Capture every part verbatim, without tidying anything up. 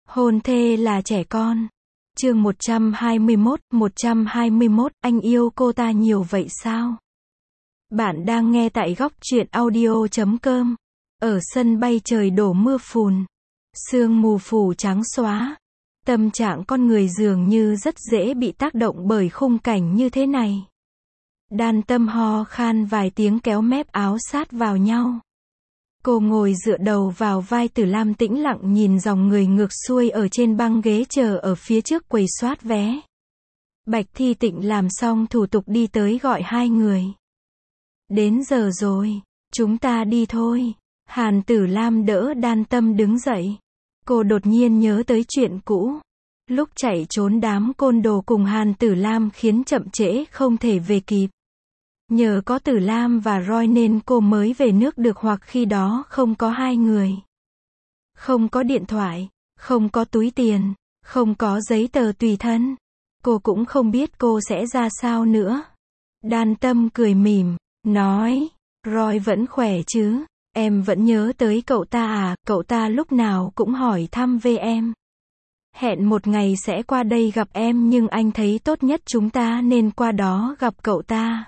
Hôn thê là trẻ con. Chương một trăm hai mươi mốt, một trăm hai mươi mốt, anh yêu cô ta nhiều vậy sao? Bạn đang nghe tại góc truyện audio chấm com. Ở sân bay trời đổ mưa phùn. Sương mù phủ trắng xóa. Tâm trạng con người dường như rất dễ bị tác động bởi khung cảnh như thế này. Đan Tâm ho khan vài tiếng kéo mép áo sát vào nhau. Cô ngồi dựa đầu vào vai Tử Lam tĩnh lặng nhìn dòng người ngược xuôi ở trên băng ghế chờ ở phía trước quầy soát vé. Bạch Thi Tịnh làm xong thủ tục đi tới gọi hai người. Đến giờ rồi, chúng ta đi thôi. Hàn Tử Lam đỡ Đan Tâm đứng dậy. Cô đột nhiên nhớ tới chuyện cũ. Lúc chạy trốn đám côn đồ cùng Hàn Tử Lam khiến chậm trễ không thể về kịp. Nhờ có Tử Lam và Roy nên cô mới về nước được, hoặc khi đó không có hai người. Không có điện thoại, không có túi tiền, không có giấy tờ tùy thân. Cô cũng không biết cô sẽ ra sao nữa. Đan Tâm cười mỉm, nói, Roy vẫn khỏe chứ? Em vẫn nhớ tới cậu ta à? Cậu ta lúc nào cũng hỏi thăm về em. Hẹn một ngày sẽ qua đây gặp em nhưng anh thấy tốt nhất chúng ta nên qua đó gặp cậu ta.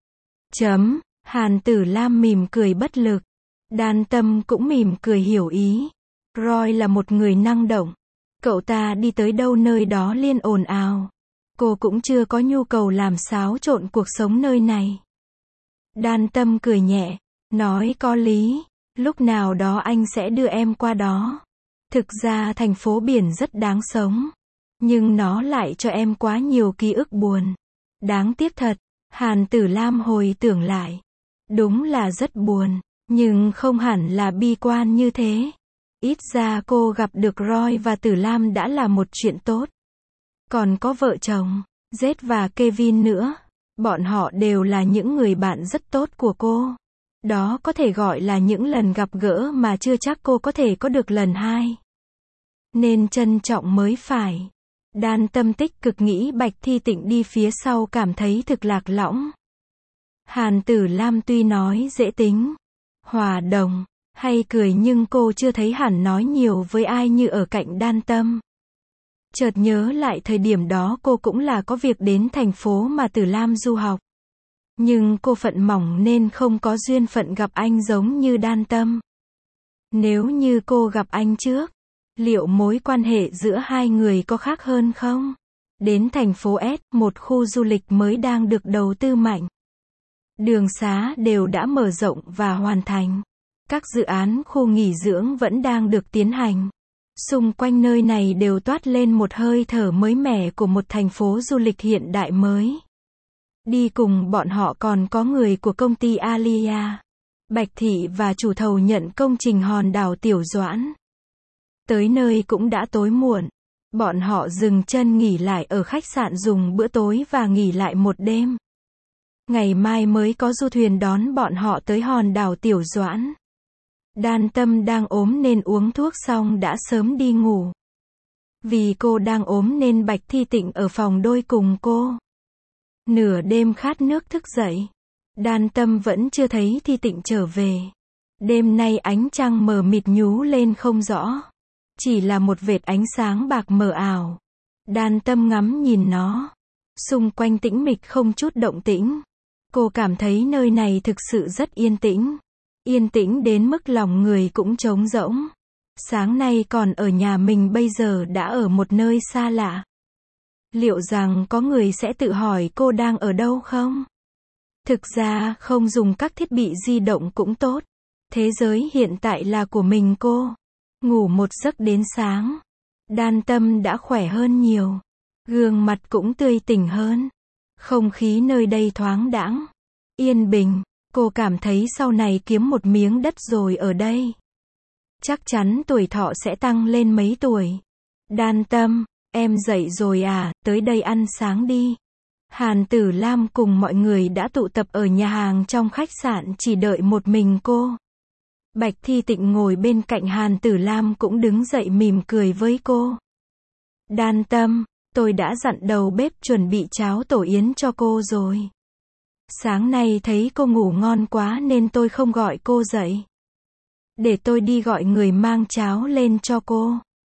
Chấm, Hàn Tử Lam mỉm cười bất lực. Đan Tâm cũng mỉm cười hiểu ý. Roy là một người năng động. Cậu ta đi tới đâu nơi đó liên ồn ào. Cô cũng chưa có nhu cầu làm xáo trộn cuộc sống nơi này. Đan Tâm cười nhẹ, nói có lý. Lúc nào đó anh sẽ đưa em qua đó. Thực ra thành phố biển rất đáng sống. Nhưng nó lại cho em quá nhiều ký ức buồn. Đáng tiếc thật. Hàn Tử Lam hồi tưởng lại. Đúng là rất buồn. Nhưng không hẳn là bi quan như thế. Ít ra cô gặp được Roy và Tử Lam đã là một chuyện tốt. Còn có vợ chồng, Jet và Kevin nữa. Bọn họ đều là những người bạn rất tốt của cô. Đó có thể gọi là những lần gặp gỡ mà chưa chắc cô có thể có được lần hai. Nên trân trọng mới phải. Đan Tâm tích cực nghĩ Bạch Thi Tịnh đi phía sau cảm thấy thực lạc lõng. Hàn Tử Lam tuy nói dễ tính, hòa đồng, hay cười nhưng cô chưa thấy hẳn nói nhiều với ai như ở cạnh Đan Tâm. Chợt nhớ lại thời điểm đó cô cũng là có việc đến thành phố mà Tử Lam du học. Nhưng cô phận mỏng nên không có duyên phận gặp anh giống như Đan Tâm. Nếu như cô gặp anh trước, liệu mối quan hệ giữa hai người có khác hơn không? Đến thành phố S, một khu du lịch mới đang được đầu tư mạnh. Đường xá đều đã mở rộng và hoàn thành. Các dự án khu nghỉ dưỡng vẫn đang được tiến hành. Xung quanh nơi này đều toát lên một hơi thở mới mẻ của một thành phố du lịch hiện đại mới. Đi cùng bọn họ còn có người của công ty Alia, Bạch Thị và chủ thầu nhận công trình hòn đảo Tiểu Doãn. Tới nơi cũng đã tối muộn. Bọn họ dừng chân nghỉ lại ở khách sạn dùng bữa tối và nghỉ lại một đêm. Ngày mai mới có du thuyền đón bọn họ tới hòn đảo Tiểu Doãn. Đan Tâm đang ốm nên uống thuốc xong đã sớm đi ngủ. Vì cô đang ốm nên Bạch Thi Tịnh ở phòng đôi cùng cô. Nửa đêm khát nước thức dậy. Đan Tâm vẫn chưa thấy Thi Tịnh trở về. Đêm nay ánh trăng mờ mịt nhú lên không rõ. Chỉ là một vệt ánh sáng bạc mờ ảo. Đan Tâm ngắm nhìn nó. Xung quanh tĩnh mịch không chút động tĩnh. Cô cảm thấy nơi này thực sự rất yên tĩnh. Yên tĩnh đến mức lòng người cũng trống rỗng. Sáng nay còn ở nhà mình bây giờ đã ở một nơi xa lạ. Liệu rằng có người sẽ tự hỏi cô đang ở đâu không? Thực ra không dùng các thiết bị di động cũng tốt. Thế giới hiện tại là của mình cô. Ngủ một giấc đến sáng. Đan Tâm đã khỏe hơn nhiều. Gương mặt cũng tươi tỉnh hơn. Không khí nơi đây thoáng đãng, yên bình. Cô cảm thấy sau này kiếm một miếng đất rồi ở đây. Chắc chắn tuổi thọ sẽ tăng lên mấy tuổi. Đan Tâm, em dậy rồi à, tới đây ăn sáng đi. Hàn Tử Lam cùng mọi người đã tụ tập ở nhà hàng trong khách sạn chỉ đợi một mình cô. Bạch Thi Tịnh ngồi bên cạnh Hàn Tử Lam cũng đứng dậy mỉm cười với cô. Đan Tâm, tôi đã dặn đầu bếp chuẩn bị cháo tổ yến cho cô rồi. Sáng nay thấy cô ngủ ngon quá nên tôi không gọi cô dậy. Để tôi đi gọi người mang cháo lên cho cô.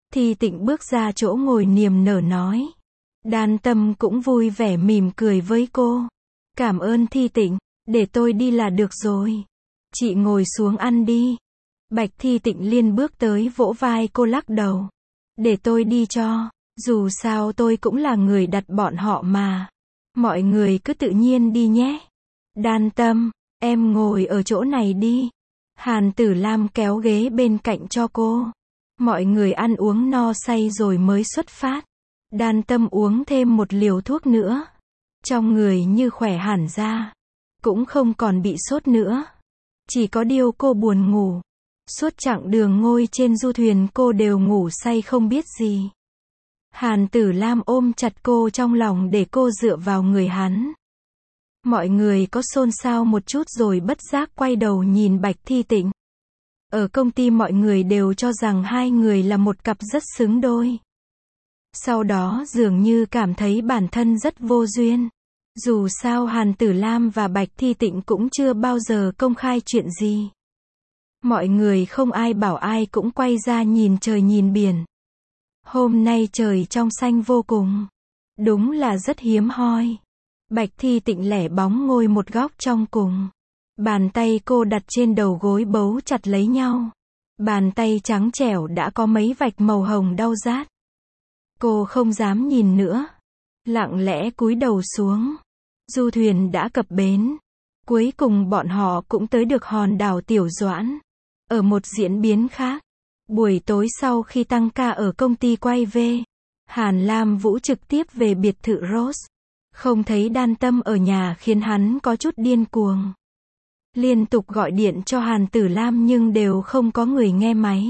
Thi Tịnh bước ra chỗ ngồi niềm nở nói. Đan Tâm cũng vui vẻ mỉm cười với cô. Cảm ơn Thi Tịnh, để tôi đi là được rồi. Chị ngồi xuống ăn đi. Bạch Thi Tịnh liên bước tới vỗ vai cô lắc đầu. Để tôi đi cho, dù sao tôi cũng là người đặt bọn họ mà. Mọi người cứ tự nhiên đi nhé. Đan Tâm, em ngồi ở chỗ này đi. Hàn Tử Lam kéo ghế bên cạnh cho cô. Mọi người ăn uống no say rồi mới xuất phát. Đan Tâm uống thêm một liều thuốc nữa. Trong người như khỏe hẳn ra. Cũng không còn bị sốt nữa. Chỉ có điều cô buồn ngủ. Suốt chặng đường ngồi trên du thuyền cô đều ngủ say không biết gì. Hàn Tử Lam ôm chặt cô trong lòng để cô dựa vào người hắn. Mọi người có xôn xao một chút rồi bất giác quay đầu nhìn Bạch Thi Tịnh. Ở công ty mọi người đều cho rằng hai người là một cặp rất xứng đôi. Sau đó dường như cảm thấy bản thân rất vô duyên. Dù sao Hàn Tử Lam và Bạch Thi Tịnh cũng chưa bao giờ công khai chuyện gì. Mọi người không ai bảo ai cũng quay ra nhìn trời nhìn biển. Hôm nay trời trong xanh vô cùng. Đúng là rất hiếm hoi. Bạch Thi Tịnh lẻ bóng ngồi một góc trong cùng. Bàn tay cô đặt trên đầu gối bấu chặt lấy nhau. Bàn tay trắng trẻo đã có mấy vạch màu hồng đau rát. Cô không dám nhìn nữa. Lặng lẽ cúi đầu xuống. Du thuyền đã cập bến. Cuối cùng bọn họ cũng tới được hòn đảo Tiểu Doãn. Ở một diễn biến khác, buổi tối sau khi tăng ca ở công ty quay về, Hàn Lam Vũ trực tiếp về biệt thự Rose. Không thấy Đan Tâm ở nhà khiến hắn có chút điên cuồng. Liên tục gọi điện cho Hàn Tử Lam nhưng đều không có người nghe máy.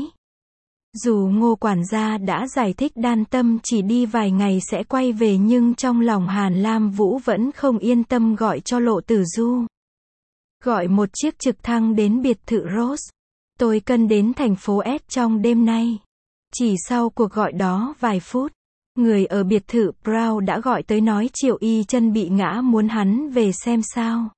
Dù Ngô quản gia đã giải thích Đan Tâm chỉ đi vài ngày sẽ quay về nhưng trong lòng Hàn Lam Vũ vẫn không yên tâm gọi cho Lộ Tử Du. Gọi một chiếc trực thăng đến biệt thự Rose. Tôi cần đến thành phố S trong đêm nay. Chỉ sau cuộc gọi đó vài phút, người ở biệt thự Brown đã gọi tới nói Triệu Y Chân bị ngã muốn hắn về xem sao.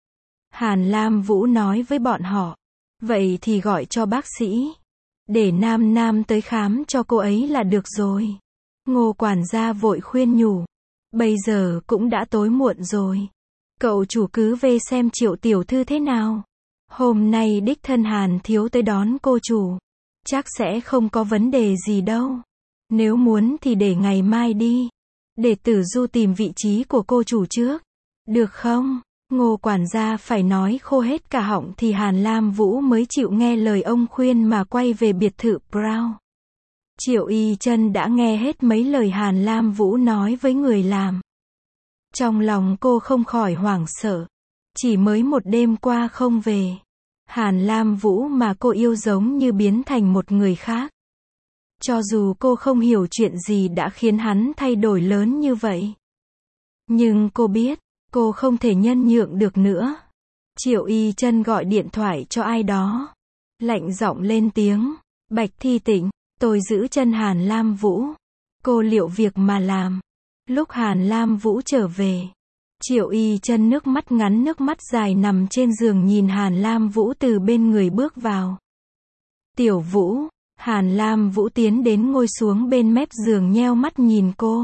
Hàn Lam Vũ nói với bọn họ, vậy thì gọi cho bác sĩ. Để Nam Nam tới khám cho cô ấy là được rồi. Ngô quản gia vội khuyên nhủ. Bây giờ cũng đã tối muộn rồi. Cậu chủ cứ về xem Triệu tiểu thư thế nào. Hôm nay đích thân Hàn thiếu tới đón cô chủ. Chắc sẽ không có vấn đề gì đâu. Nếu muốn thì để ngày mai đi. Để Tử Du tìm vị trí của cô chủ trước. Được không? Ngô quản gia phải nói khô hết cả họng thì Hàn Lam Vũ mới chịu nghe lời ông khuyên mà quay về biệt thự Brown. Triệu Y Chân đã nghe hết mấy lời Hàn Lam Vũ nói với người làm. Trong lòng cô không khỏi hoảng sợ. Chỉ mới một đêm qua không về. Hàn Lam Vũ mà cô yêu giống như biến thành một người khác. Cho dù cô không hiểu chuyện gì đã khiến hắn thay đổi lớn như vậy. Nhưng cô biết, cô không thể nhân nhượng được nữa. Triệu Y Chân gọi điện thoại cho ai đó. Lạnh giọng lên tiếng. Bạch Thi Tịnh, tôi giữ chân Hàn Lam Vũ. Cô liệu việc mà làm. Lúc Hàn Lam Vũ trở về. Triệu Y Chân nước mắt ngắn nước mắt dài nằm trên giường nhìn Hàn Lam Vũ từ bên người bước vào. Tiểu Vũ, Hàn Lam Vũ tiến đến ngồi xuống bên mép giường nheo mắt nhìn cô.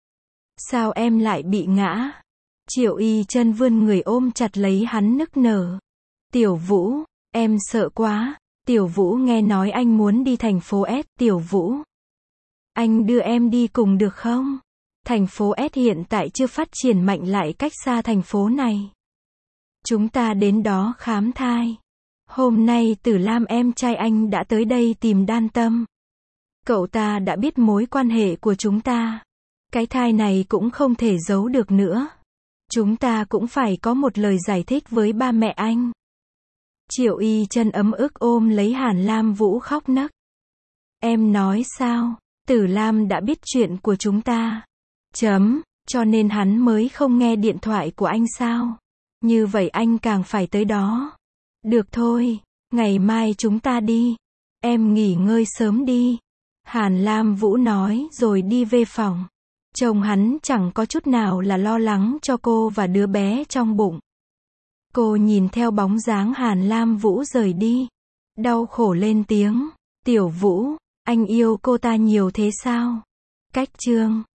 Sao em lại bị ngã? Triệu Y Chân vươn người ôm chặt lấy hắn nức nở. Tiểu Vũ, em sợ quá. Tiểu Vũ nghe nói anh muốn đi thành phố S. Tiểu Vũ, anh đưa em đi cùng được không? Thành phố S hiện tại chưa phát triển mạnh lại cách xa thành phố này. Chúng ta đến đó khám thai. Hôm nay Tử Lam em trai anh đã tới đây tìm Đan Tâm. Cậu ta đã biết mối quan hệ của chúng ta. Cái thai này cũng không thể giấu được nữa. Chúng ta cũng phải có một lời giải thích với ba mẹ anh. Triệu Y Chân ấm ức ôm lấy Hàn Lam Vũ khóc nấc. Em nói sao? Tử Lam đã biết chuyện của chúng ta. Chấm, cho nên hắn mới không nghe điện thoại của anh sao? Như vậy anh càng phải tới đó. Được thôi, ngày mai chúng ta đi. Em nghỉ ngơi sớm đi. Hàn Lam Vũ nói rồi đi về phòng. Chồng hắn chẳng có chút nào là lo lắng cho cô và đứa bé trong bụng. Cô nhìn theo bóng dáng Hàn Lam Vũ rời đi. Đau khổ lên tiếng. Tiểu Vũ, Anh yêu cô ta nhiều thế sao? Cách chương